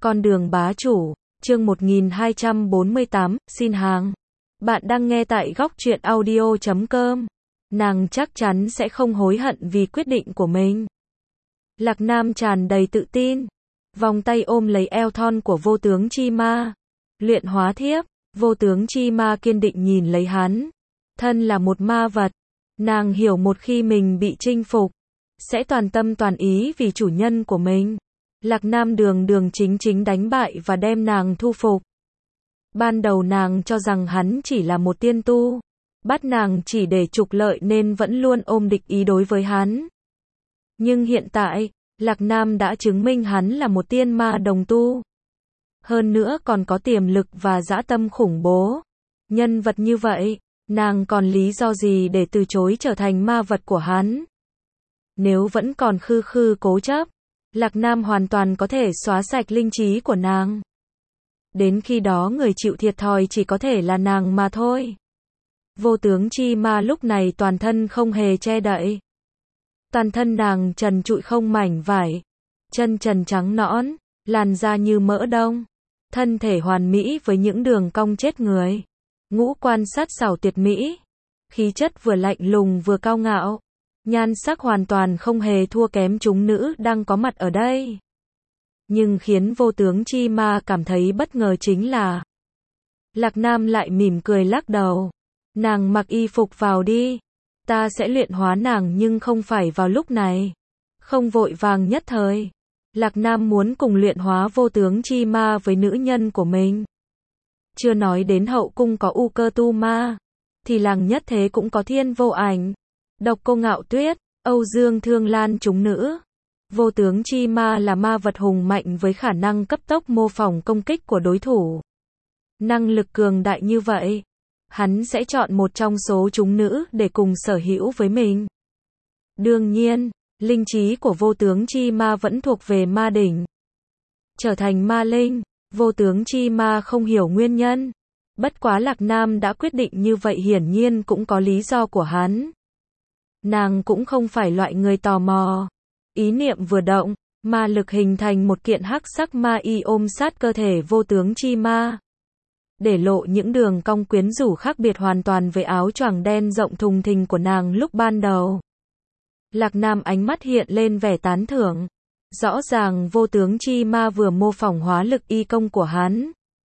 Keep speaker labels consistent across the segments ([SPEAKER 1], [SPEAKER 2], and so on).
[SPEAKER 1] Con đường bá chủ, chương 1248, xin hàng. Bạn đang nghe tại góc truyện audio.com. Nàng chắc chắn sẽ không hối hận vì quyết định của mình. Lạc Nam tràn đầy tự tin, vòng tay ôm lấy eo thon của vô tướng Chi Ma. Luyện hóa thiếp, vô tướng Chi Ma kiên định nhìn lấy hắn. Thân là một ma vật, nàng hiểu một khi mình bị chinh phục, sẽ toàn tâm toàn ý vì chủ nhân của mình. Lạc Nam đường đường chính chính đánh bại và đem nàng thu phục. Ban đầu nàng cho rằng hắn chỉ là một tiên tu, bắt nàng chỉ để trục lợi nên vẫn luôn ôm địch ý đối với hắn. Nhưng hiện tại, Lạc Nam đã chứng minh hắn là một tiên ma đồng tu. Hơn nữa còn có tiềm lực và dã tâm khủng bố. Nhân vật như vậy, nàng còn lý do gì để từ chối trở thành ma vật của hắn? Nếu vẫn còn khư khư cố chấp, Lạc Nam hoàn toàn có thể xóa sạch linh trí của nàng. Đến khi đó người chịu thiệt thòi chỉ có thể là nàng mà thôi. Vô tướng Chi Ma lúc này toàn thân không hề che đậy. Toàn thân nàng trần trụi không mảnh vải, chân trần trắng nõn, làn da như mỡ đông, thân thể hoàn mỹ với những đường cong chết người, ngũ quan sát sảo tuyệt mỹ, khí chất vừa lạnh lùng vừa cao ngạo, nhan sắc hoàn toàn không hề thua kém chúng nữ đang có mặt ở đây. Nhưng khiến vô tướng Chi Ma cảm thấy bất ngờ chính là Lạc Nam lại mỉm cười lắc đầu. Nàng mặc y phục vào đi, ta sẽ luyện hóa nàng nhưng không phải vào lúc này. Không vội vàng nhất thời. Lạc Nam muốn cùng luyện hóa vô tướng Chi Ma với nữ nhân của mình. Chưa nói đến hậu cung có U Cơ Tu Ma, thì làng nhất thế cũng có Thiên Vô Ảnh, Độc Cô Ngạo Tuyết, Âu Dương Thương Lan chúng nữ. Vô tướng Chi Ma là ma vật hùng mạnh với khả năng cấp tốc mô phỏng công kích của đối thủ. Năng lực cường đại như vậy, hắn sẽ chọn một trong số chúng nữ để cùng sở hữu với mình. Đương nhiên, linh trí của vô tướng Chi Ma vẫn thuộc về ma đỉnh. Trở thành ma linh, vô tướng Chi Ma không hiểu nguyên nhân. Bất quá Lạc Nam đã quyết định như vậy hiển nhiên cũng có lý do của hắn. Nàng cũng không phải loại người tò mò. Ý niệm vừa động, ma lực hình thành một kiện hắc sắc ma y ôm sát cơ thể vô tướng Chi Ma, để lộ những đường cong quyến rũ khác biệt hoàn toàn với áo choàng đen rộng thùng thình của nàng lúc ban đầu. Lạc Nam ánh mắt hiện lên vẻ tán thưởng. Rõ ràng vô tướng Chi Ma vừa mô phỏng hóa lực y công của hắn.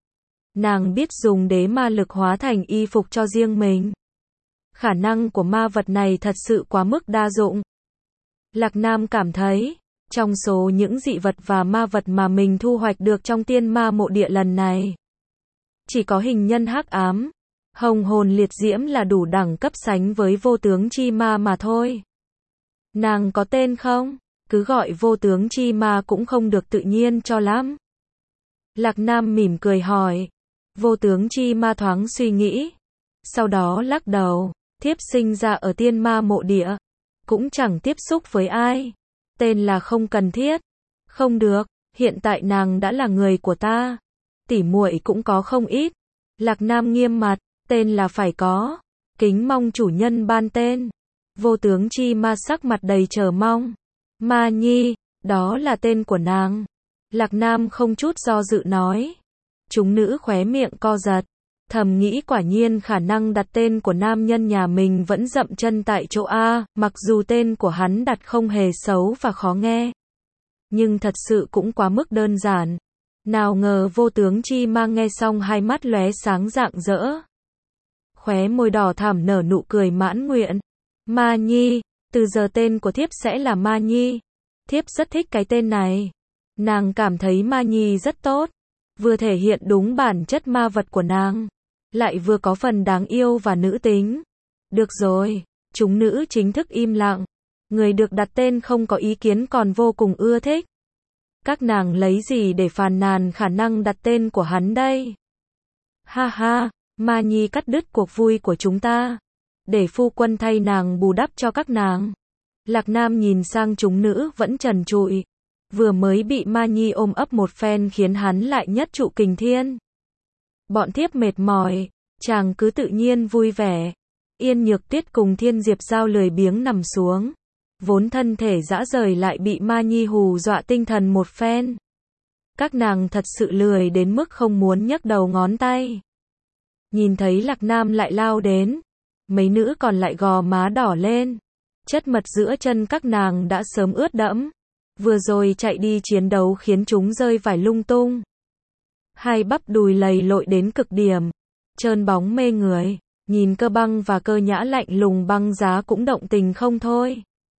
[SPEAKER 1] Nàng biết dùng đế ma lực hóa thành y phục cho riêng mình. Khả năng của ma vật này thật sự quá mức đa dụng. Lạc Nam cảm thấy, trong số những dị vật và ma vật mà mình thu hoạch được trong tiên ma mộ địa lần này, chỉ có hình nhân hắc ám, hồng hồn liệt diễm là đủ đẳng cấp sánh với vô tướng Chi Ma mà thôi. Nàng có tên không? Cứ gọi vô tướng Chi Ma cũng không được tự nhiên cho lắm. Lạc Nam mỉm cười hỏi. Vô tướng Chi Ma thoáng suy nghĩ, sau đó lắc đầu. Thiếp sinh ra ở tiên ma mộ địa, cũng chẳng tiếp xúc với ai. Tên là không cần thiết. Không được, hiện tại nàng đã là người của ta. Tỉ muội cũng có không ít. Lạc Nam nghiêm mặt, tên là phải có. Kính mong chủ nhân ban tên. Vô tướng Chi Ma sắc mặt đầy chờ mong. Ma Nhi, đó là tên của nàng. Lạc Nam không chút do dự nói. Chúng nữ khóe miệng co giật, thầm nghĩ quả nhiên khả năng đặt tên của nam nhân nhà mình vẫn dậm chân tại chỗ A, mặc dù tên của hắn đặt không hề xấu và khó nghe. Nhưng thật sự cũng quá mức đơn giản. Nào ngờ vô tướng Chi Ma nghe xong hai mắt lóe sáng rạng rỡ. Khóe môi đỏ thẳm nở nụ cười mãn nguyện. Ma Nhi, từ giờ tên của thiếp sẽ là Ma Nhi. Thiếp rất thích cái tên này. Nàng cảm thấy Ma Nhi rất tốt. Vừa thể hiện đúng bản chất ma vật của nàng, lại vừa có phần đáng yêu và nữ tính. Được rồi, chúng nữ chính thức im lặng. Người được đặt tên không có ý kiến còn vô cùng ưa thích. Các nàng lấy gì để phàn nàn khả năng đặt tên của hắn đây? Ha ha, Ma Nhi cắt đứt cuộc vui của chúng ta, để phu quân thay nàng bù đắp cho các nàng. Lạc Nam nhìn sang chúng nữ vẫn trần trụi, vừa mới bị Ma Nhi ôm ấp một phen khiến hắn lại nhất trụ kình thiên. Bọn thiếp mệt mỏi, chàng cứ tự nhiên vui vẻ. Yên Nhược Tuyết cùng Thiên Diệp Giao lười biếng nằm xuống, vốn thân thể dã rời lại bị Ma Nhi hù dọa tinh thần một phen. Các nàng thật sự lười đến mức không muốn nhấc đầu ngón tay. Nhìn thấy Lạc Nam lại lao đến, mấy nữ còn lại gò má đỏ lên. Chất mật giữa chân các nàng đã sớm ướt đẫm. Vừa rồi chạy đi chiến đấu khiến chúng rơi vải lung tung. Hai bắp đùi lầy lội đến cực điểm, trơn bóng mê người. Nhìn Cơ Băng và Cơ Nhã lạnh lùng băng giá cũng động tình không thôi.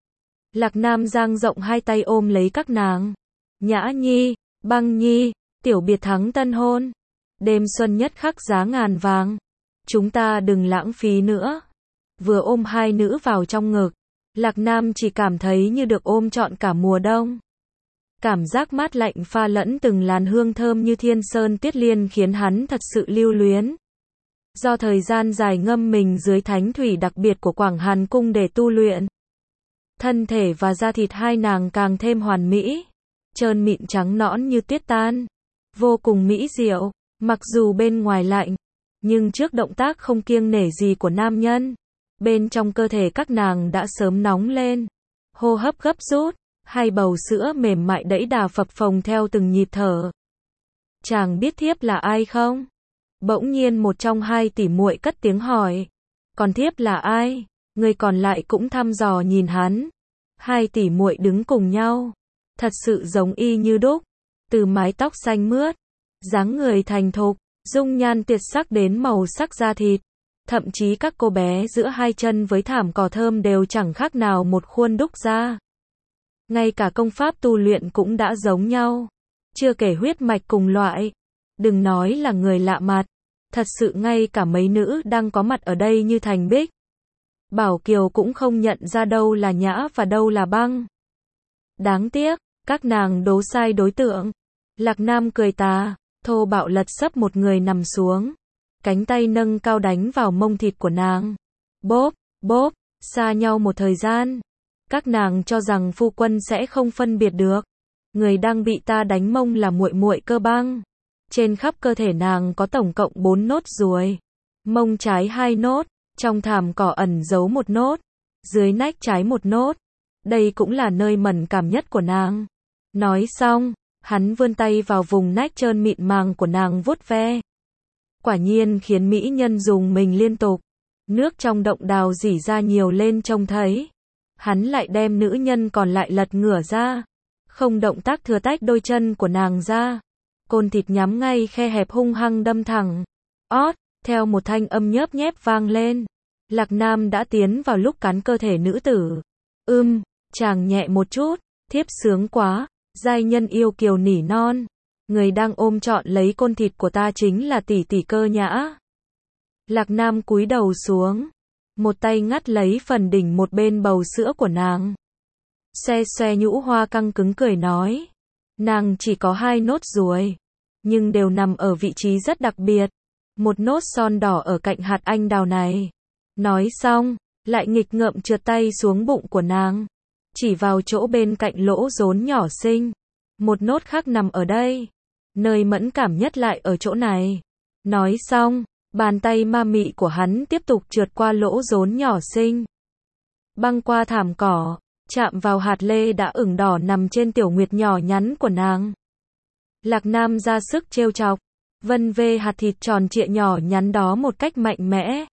[SPEAKER 1] Lạc Nam dang rộng hai tay ôm lấy các nàng. Nhã nhi, Băng nhi, tiểu biệt thắng tân hôn. Đêm xuân nhất khắc giá ngàn vàng. Chúng ta đừng lãng phí nữa. Vừa ôm hai nữ vào trong ngực, Lạc Nam chỉ cảm thấy như được ôm trọn cả mùa đông. Cảm giác mát lạnh pha lẫn từng làn hương thơm như thiên sơn tiết liên khiến hắn thật sự lưu luyến. Do thời gian dài ngâm mình dưới thánh thủy đặc biệt của Quảng Hàn Cung để tu luyện, thân thể và da thịt hai nàng càng thêm hoàn mỹ, trơn mịn trắng nõn như tuyết tan, vô cùng mỹ diệu. Mặc dù bên ngoài lạnh, nhưng trước động tác không kiêng nể gì của nam nhân, bên trong cơ thể các nàng đã sớm nóng lên, hô hấp gấp rút, hai bầu sữa mềm mại đẫy đà phập phồng theo từng nhịp thở. Chàng biết thiếp là ai không? Bỗng nhiên một trong hai tỷ muội cất tiếng hỏi. Còn thiếp là ai? Người còn lại cũng thăm dò nhìn hắn. Hai tỷ muội đứng cùng nhau, thật sự giống y như đúc. Từ mái tóc xanh mướt, dáng người thành thục, dung nhan tuyệt sắc đến màu sắc da thịt. Thậm chí các cô bé giữa hai chân với thảm cỏ thơm đều chẳng khác nào một khuôn đúc ra. Ngay cả công pháp tu luyện cũng đã giống nhau. Chưa kể huyết mạch cùng loại. Đừng nói là người lạ mặt. Thật sự ngay cả mấy nữ đang có mặt ở đây như Thành Bích, Bảo Kiều cũng không nhận ra đâu là Nhã và đâu là Băng. Đáng tiếc, các nàng đố sai đối tượng. Lạc Nam cười tà, thô bạo lật sấp một người nằm xuống. Cánh tay nâng cao đánh vào mông thịt của nàng. Bóp, bóp, xa nhau một thời gian. Các nàng cho rằng phu quân sẽ không phân biệt được. Người đang bị ta đánh mông là muội muội Cơ Băng. Trên khắp cơ thể nàng có tổng cộng 4 nốt ruồi. Mông trái 2 nốt, trong thảm cỏ ẩn giấu 1 nốt, dưới nách trái 1 nốt. Đây cũng là nơi mẫn cảm nhất của nàng. Nói xong, hắn vươn tay vào vùng nách trơn mịn màng của nàng vuốt ve. Quả nhiên khiến mỹ nhân dùng mình liên tục. Nước trong động đào rỉ ra nhiều lên trông thấy. Hắn lại đem nữ nhân còn lại lật ngửa ra. Không động tác thừa tách đôi chân của nàng ra. Côn thịt nhắm ngay khe hẹp hung hăng đâm thẳng. Ót, theo một thanh âm nhớp nhép vang lên. Lạc Nam đã tiến vào lúc cắn cơ thể nữ tử. Chàng nhẹ một chút, thiếp sướng quá, giai nhân yêu kiều nỉ non. Người đang ôm trọn lấy côn thịt của ta chính là tỷ tỷ Cơ Nhã. Lạc Nam cúi đầu xuống, một tay ngắt lấy phần đỉnh một bên bầu sữa của nàng. Xe xoe nhũ hoa căng cứng cười nói. Nàng chỉ có 2 nốt ruồi, nhưng đều nằm ở vị trí rất đặc biệt. Một nốt son đỏ ở cạnh hạt anh đào này. Nói xong, lại nghịch ngợm trượt tay xuống bụng của nàng. Chỉ vào chỗ bên cạnh lỗ rốn nhỏ xinh. Một nốt khác nằm ở đây. Nơi mẫn cảm nhất lại ở chỗ này. Nói xong, bàn tay ma mị của hắn tiếp tục trượt qua lỗ rốn nhỏ xinh. Băng qua thảm cỏ, chạm vào hạt lê đã ửng đỏ nằm trên tiểu nguyệt nhỏ nhắn của nàng. Lạc Nam ra sức trêu chọc, vân vê hạt thịt tròn trịa nhỏ nhắn đó một cách mạnh mẽ.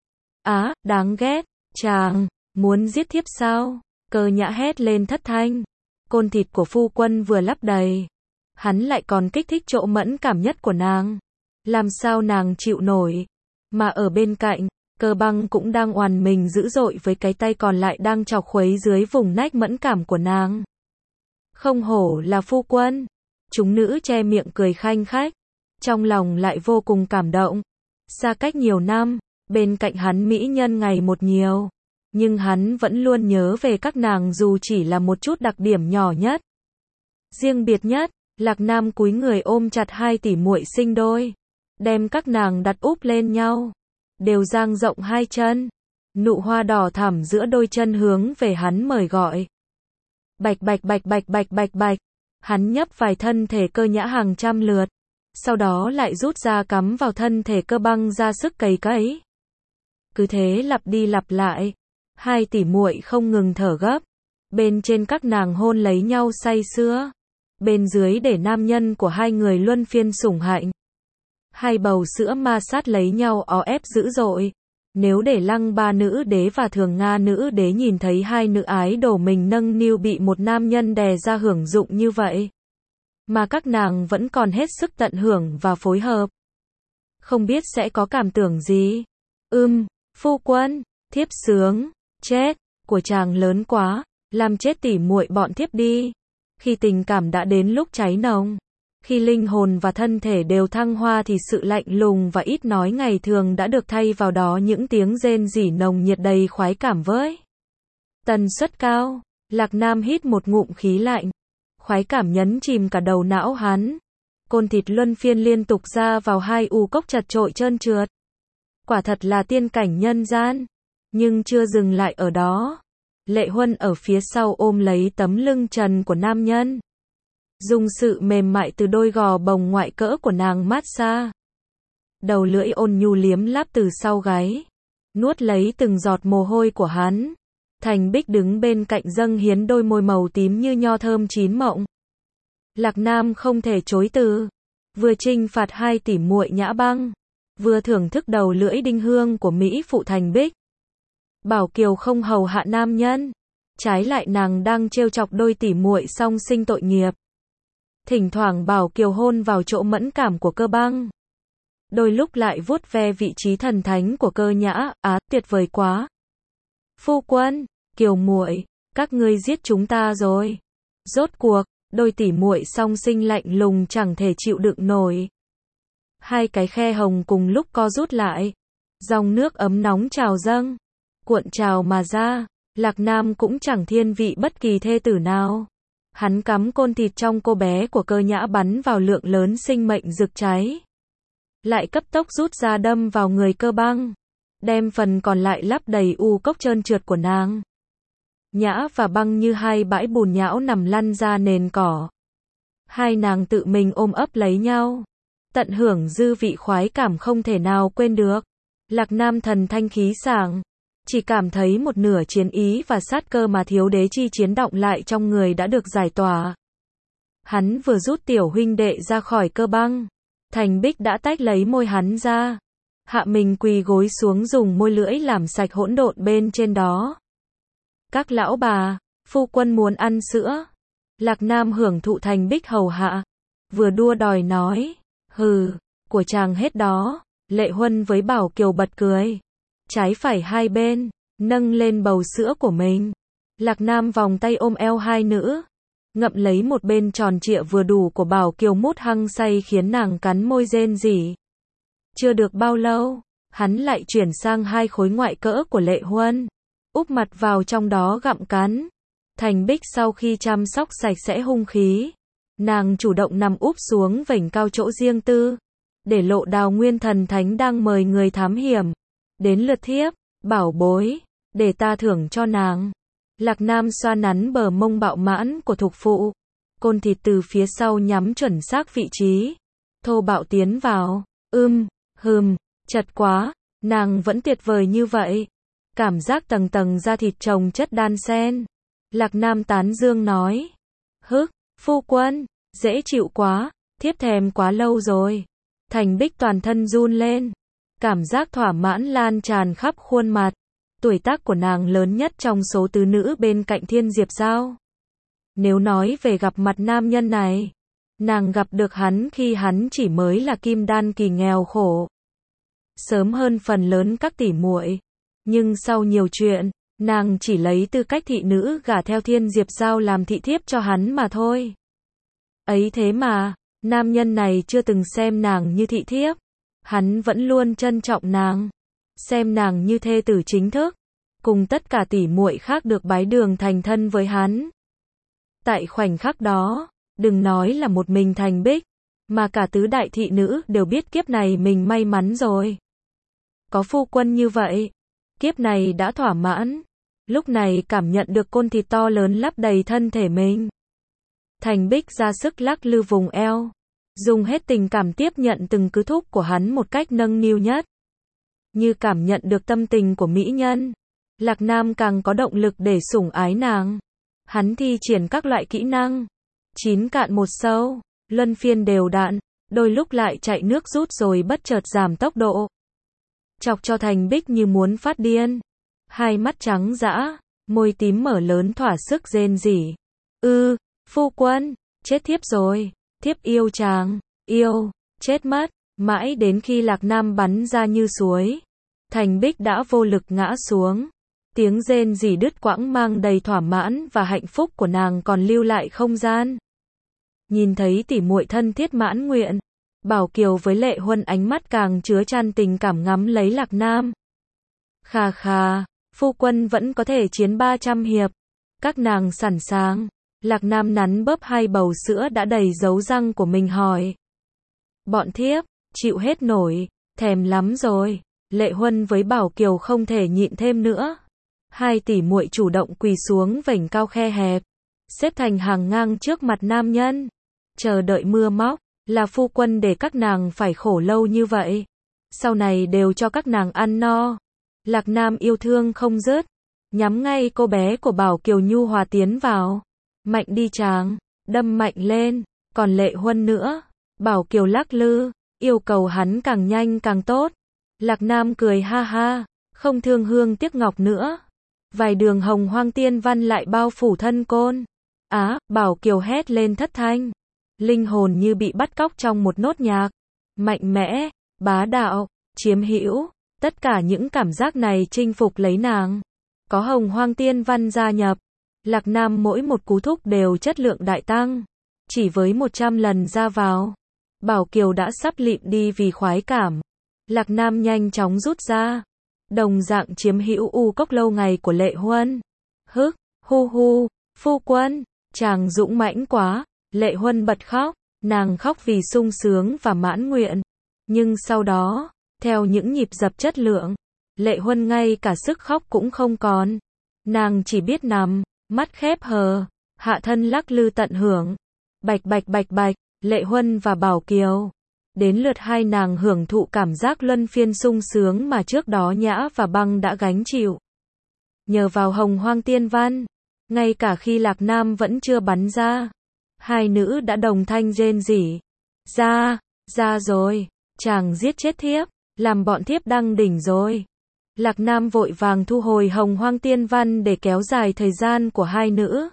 [SPEAKER 1] Á, đáng ghét, chàng, muốn giết thiếp sao? Cơ Nhã hét lên thất thanh. Côn thịt của phu quân vừa lắp đầy. Hắn lại còn kích thích chỗ mẫn cảm nhất của nàng. Làm sao nàng chịu nổi? Mà ở bên cạnh, Cơ Băng cũng đang oằn mình dữ dội với cái tay còn lại đang chọc khuấy dưới vùng nách mẫn cảm của nàng. Không hổ là phu quân. Chúng nữ che miệng cười khanh khách. Trong lòng lại vô cùng cảm động. Xa cách nhiều năm, bên cạnh hắn mỹ nhân ngày một nhiều. Nhưng hắn vẫn luôn nhớ về các nàng dù chỉ là một chút đặc điểm nhỏ nhất. Riêng biệt nhất, Lạc Nam cúi người ôm chặt hai tỷ muội sinh đôi. Đem các nàng đặt úp lên nhau. Đều dang rộng hai chân. Nụ hoa đỏ thẳm giữa đôi chân hướng về hắn mời gọi. Bạch bạch bạch bạch bạch bạch bạch. Hắn nhấp vài thân thể Cơ Nhã hàng trăm lượt. Sau đó lại rút ra cắm vào thân thể Cơ Băng ra sức cày cấy. Cứ thế lặp đi lặp lại. Hai tỷ muội không ngừng thở gấp. Bên trên các nàng hôn lấy nhau say sưa. bên dưới để nam nhân của hai người luân phiên sủng hạnh. Hai bầu sữa ma sát lấy nhau ó ép dữ dội. Nếu để Lăng Ba nữ đế và Thường Nga nữ đế nhìn thấy hai nữ ái đổ mình nâng niu bị một nam nhân đè ra hưởng dụng như vậy, mà các nàng vẫn còn hết sức tận hưởng và phối hợp, không biết sẽ có cảm tưởng gì. Phu quân, thiếp sướng, chết, của chàng lớn quá, làm chết tỉ muội bọn thiếp đi. Khi tình cảm đã đến lúc cháy nồng, khi linh hồn và thân thể đều thăng hoa thì sự lạnh lùng và ít nói ngày thường đã được thay vào đó những tiếng rên rỉ nồng nhiệt đầy khoái cảm với tần suất cao. Lạc Nam hít một ngụm khí lạnh, khoái cảm nhấn chìm cả đầu não hắn. Côn thịt luân phiên liên tục ra vào hai u cốc chật trội trơn trượt. Quả thật là tiên cảnh nhân gian. Nhưng chưa dừng lại ở đó. Lệ Huân ở phía sau ôm lấy tấm lưng trần của nam nhân, dùng sự mềm mại từ đôi gò bồng ngoại cỡ của nàng mát xa. Đầu lưỡi ôn nhu liếm láp từ sau gáy, nuốt lấy từng giọt mồ hôi của hắn. Thành Bích đứng bên cạnh dâng hiến đôi môi màu tím như nho thơm chín mộng. Lạc Nam không thể chối từ, vừa trinh phạt hai tỷ muội Nhã Băng, vừa thưởng thức đầu lưỡi đinh hương của mỹ phụ Thành Bích. Bảo Kiều không hầu hạ nam nhân, trái lại nàng đang trêu chọc đôi tỷ muội song sinh tội nghiệp. Thỉnh thoảng Bảo Kiều hôn vào chỗ mẫn cảm của Cơ Băng, đôi lúc lại vuốt ve vị trí thần thánh của Cơ Nhã. Tuyệt vời quá. Phu quân, Kiều muội, các ngươi giết chúng ta rồi. Rốt cuộc, đôi tỷ muội song sinh lạnh lùng chẳng thể chịu đựng nổi. Hai cái khe hồng cùng lúc co rút lại, dòng nước ấm nóng trào dâng, cuộn trào mà ra. Lạc Nam cũng chẳng thiên vị bất kỳ thê tử nào. Hắn cắm côn thịt trong cô bé của Cơ Nhã bắn vào lượng lớn sinh mệnh rực cháy, lại cấp tốc rút ra đâm vào người Cơ Băng, đem phần còn lại lắp đầy u cốc trơn trượt của nàng. Nhã và Băng như hai bãi bùn nhão nằm lăn ra nền cỏ. Hai nàng tự mình ôm ấp lấy nhau, tận hưởng dư vị khoái cảm không thể nào quên được. Lạc Nam thần thanh khí sảng, chỉ cảm thấy một nửa chiến ý và sát cơ mà thiếu đế chi chiến động lại trong người đã được giải tỏa. Hắn vừa rút tiểu huynh đệ ra khỏi Cơ Băng, Thành Bích đã tách lấy môi hắn ra, hạ mình quỳ gối xuống dùng môi lưỡi làm sạch hỗn độn bên trên đó. Các lão bà, phu quân muốn ăn sữa. Lạc Nam hưởng thụ Thành Bích hầu hạ, vừa đua đòi nói, của chàng hết đó. Lệ Huân với Bảo Kiều bật cười, trái phải hai bên, nâng lên bầu sữa của mình. Lạc Nam vòng tay ôm eo hai nữ, ngậm lấy một bên tròn trịa vừa đủ của Bảo Kiều mút hăng say khiến nàng cắn môi rên rỉ. Chưa được bao lâu, hắn lại chuyển sang hai khối ngoại cỡ của Lệ Huân, úp mặt vào trong đó gặm cắn. Thành Bích sau khi chăm sóc sạch sẽ hung khí, nàng chủ động nằm úp xuống vành cao chỗ riêng tư, để lộ Đào Nguyên thần thánh đang mời người thám hiểm. Đến lượt thiếp, bảo bối, để ta thưởng cho nàng. Lạc Nam xoa nắn bờ mông bạo mãn của thục phụ, côn thịt từ phía sau nhắm chuẩn xác vị trí, thô bạo tiến vào. Chật quá, nàng vẫn tuyệt vời như vậy. Cảm giác tầng tầng da thịt chồng chất đan xen. Lạc Nam tán dương nói, phu quân, dễ chịu quá, thiếp thèm quá lâu rồi. Thành Bích toàn thân run lên, cảm giác thỏa mãn lan tràn khắp khuôn mặt. Tuổi tác của nàng lớn nhất trong số tứ nữ bên cạnh Thiên Diệp Giao. Nếu nói về gặp mặt nam nhân này, nàng gặp được hắn khi hắn chỉ mới là kim đan kỳ nghèo khổ, sớm hơn phần lớn các tỷ muội. Nhưng sau nhiều chuyện, nàng chỉ lấy tư cách thị nữ gả theo Thiên Diệp Giao làm thị thiếp cho hắn mà thôi. Ấy thế mà, nam nhân này chưa từng xem nàng như thị thiếp. Hắn vẫn luôn trân trọng nàng, xem nàng như thê tử chính thức, cùng tất cả tỷ muội khác được bái đường thành thân với hắn. Tại khoảnh khắc đó, đừng nói là một mình Thành Bích, mà cả tứ đại thị nữ đều biết kiếp này mình may mắn rồi. Có phu quân như vậy, kiếp này đã thỏa mãn. Lúc này cảm nhận được côn thịt to lớn lắp đầy thân thể mình, Thành Bích ra sức lắc lư vùng eo, dùng hết tình cảm tiếp nhận từng cứ thúc của hắn một cách nâng niu nhất. Như cảm nhận được tâm tình của mỹ nhân, Lạc Nam càng có động lực để sủng ái nàng. Hắn thi triển các loại kỹ năng, chín cạn một sâu, luân phiên đều đặn, đôi lúc lại chạy nước rút rồi bất chợt giảm tốc độ. Chọc cho Thành Bích như muốn phát điên. Hai mắt trắng dã, môi tím mở lớn thỏa sức rên rỉ. Phu quân, chết thiếp rồi, thiếp yêu chàng, yêu, chết mất, mãi đến khi Lạc Nam bắn ra như suối. Thành Bích đã vô lực ngã xuống. Tiếng rên rỉ đứt quãng mang đầy thỏa mãn và hạnh phúc của nàng còn lưu lại không gian. Nhìn thấy tỉ muội thân thiết mãn nguyện, Bảo Kiều với Lệ Huân ánh mắt càng chứa chan tình cảm ngắm lấy Lạc Nam. Khà khà, phu quân vẫn có thể chiến 300 hiệp. Các nàng sẵn sàng. Lạc Nam nắn bóp hai bầu sữa đã đầy dấu răng của mình hỏi. Bọn thiếp, chịu hết nổi, thèm lắm rồi. Lệ Huân với Bảo Kiều không thể nhịn thêm nữa. Hai tỷ muội chủ động quỳ xuống vành cao khe hẹp, xếp thành hàng ngang trước mặt nam nhân. Chờ đợi mưa móc, là phu quân để các nàng phải khổ lâu như vậy. Sau này đều cho các nàng ăn no. Lạc Nam yêu thương không dứt, nhắm ngay cô bé của Bảo Kiều nhu hòa tiến vào. Mạnh đi chàng, đâm mạnh lên, còn Lệ Huân nữa. Bảo Kiều lắc lư, yêu cầu hắn càng nhanh càng tốt. Lạc Nam cười ha ha, không thương hương tiếc ngọc nữa. Vài đường hồng hoang tiên văn lại bao phủ thân côn. Bảo Kiều hét lên thất thanh. Linh hồn như bị bắt cóc trong một nốt nhạc. Mạnh mẽ, bá đạo, chiếm hữu, tất cả những cảm giác này chinh phục lấy nàng. Có hồng hoang tiên văn gia nhập, Lạc Nam mỗi một cú thúc đều chất lượng đại tăng. Chỉ với 100 lần ra vào, Bảo Kiều đã sắp lịm đi vì khoái cảm. Lạc Nam nhanh chóng rút ra. Đồng dạng chiếm hữu u cốc lâu ngày của Lệ Huân. Hu, phu quân, chàng dũng mãnh quá. Lệ Huân bật khóc, nàng khóc vì sung sướng và mãn nguyện. Nhưng sau đó, theo những nhịp dập chất lượng, Lệ Huân ngay cả sức khóc cũng không còn. Nàng chỉ biết nằm, mắt khép hờ, hạ thân lắc lư tận hưởng. Bạch, Lệ Huân và Bảo Kiều. Đến lượt hai nàng hưởng thụ cảm giác luân phiên sung sướng mà trước đó Nhã và Băng đã gánh chịu. Nhờ vào hồng hoang tiên văn, ngay cả khi Lạc Nam vẫn chưa bắn ra, hai nữ đã đồng thanh rên rỉ. Ra rồi, chàng giết chết thiếp, làm bọn thiếp đăng đỉnh rồi. Lạc Nam vội vàng thu hồi hồng hoang tiên văn để kéo dài thời gian của hai nữ.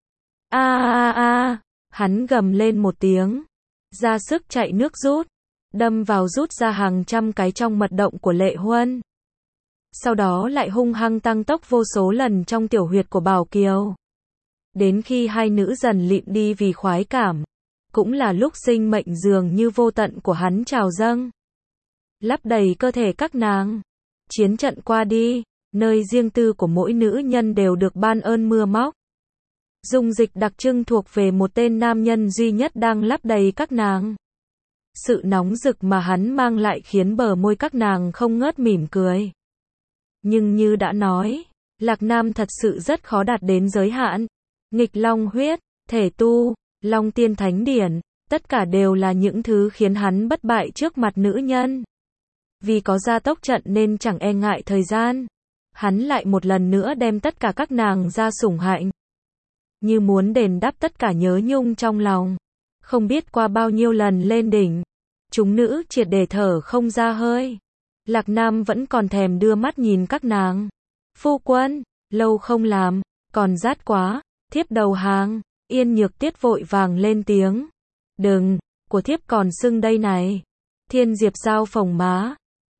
[SPEAKER 1] Hắn gầm lên một tiếng, ra sức chạy nước rút, đâm vào rút ra hàng trăm cái trong mật động của Lệ Huân. Sau đó lại hung hăng tăng tốc vô số lần trong tiểu huyệt của Bảo Kiều. Đến khi hai nữ dần lịm đi vì khoái cảm, cũng là lúc sinh mệnh dường như vô tận của hắn trào dâng, lấp đầy cơ thể các nàng. Chiến trận qua đi, nơi riêng tư của mỗi nữ nhân đều được ban ơn mưa móc. Dung dịch đặc trưng thuộc về một tên nam nhân duy nhất đang lấp đầy các nàng. Sự nóng rực mà hắn mang lại khiến bờ môi các nàng không ngớt mỉm cười. Nhưng như đã nói, Lạc Nam thật sự rất khó đạt đến giới hạn. Nghịch long huyết, thể tu, long tiên thánh điển, tất cả đều là những thứ khiến hắn bất bại trước mặt nữ nhân. Vì có gia tốc trận nên chẳng e ngại thời gian, hắn lại một lần nữa đem tất cả các nàng ra sủng hạnh. Như muốn đền đáp tất cả nhớ nhung trong lòng. Không biết qua bao nhiêu lần lên đỉnh, chúng nữ triệt để thở không ra hơi. Lạc Nam vẫn còn thèm đưa mắt nhìn các nàng. Phu quân, lâu không làm, còn rát quá, thiếp đầu hàng. Yên Nhược Tiết vội vàng lên tiếng. Đừng, của thiếp còn sưng đây này. Thiên Diệp Giao phồng má.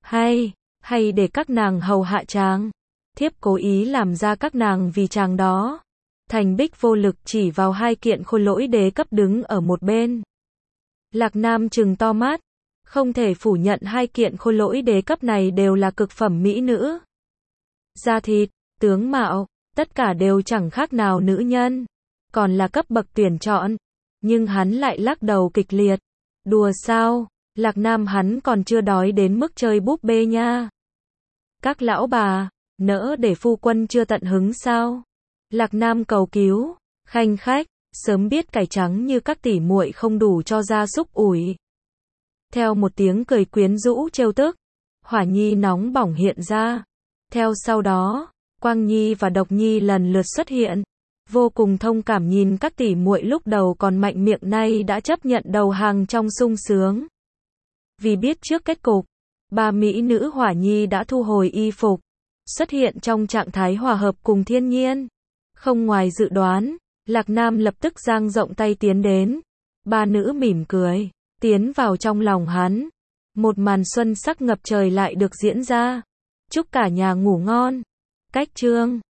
[SPEAKER 1] Hay để các nàng hầu hạ chàng. Thiếp cố ý làm ra các nàng vì chàng đó. Thành Bích vô lực chỉ vào hai kiện khôi lỗi đế cấp đứng ở một bên. Lạc Nam trừng to mắt. Không thể phủ nhận hai kiện khôi lỗi đế cấp này đều là cực phẩm mỹ nữ. Da thịt, tướng mạo, tất cả đều chẳng khác nào nữ nhân. Còn là cấp bậc tuyển chọn. Nhưng hắn lại lắc đầu kịch liệt. Đùa sao, Lạc Nam hắn còn chưa đói đến mức chơi búp bê nha. Các lão bà, nỡ để phu quân chưa tận hứng sao? Lạc Nam cầu cứu, khanh khách, sớm biết cải trắng như các tỷ muội không đủ cho gia súc ủi. Theo một tiếng cười quyến rũ trêu tức, Hỏa Nhi nóng bỏng hiện ra. Theo sau đó, Quang Nhi và Độc Nhi lần lượt xuất hiện. vô cùng thông cảm nhìn các tỷ muội lúc đầu còn mạnh miệng nay đã chấp nhận đầu hàng trong sung sướng. Vì biết trước kết cục, ba mỹ nữ hỏa nhi đã thu hồi y phục, xuất hiện trong trạng thái hòa hợp cùng thiên nhiên. Không ngoài dự đoán, Lạc Nam lập tức dang rộng tay tiến đến. Ba nữ mỉm cười, tiến vào trong lòng hắn. Một màn xuân sắc ngập trời lại được diễn ra. Chúc cả nhà ngủ ngon. Cách chương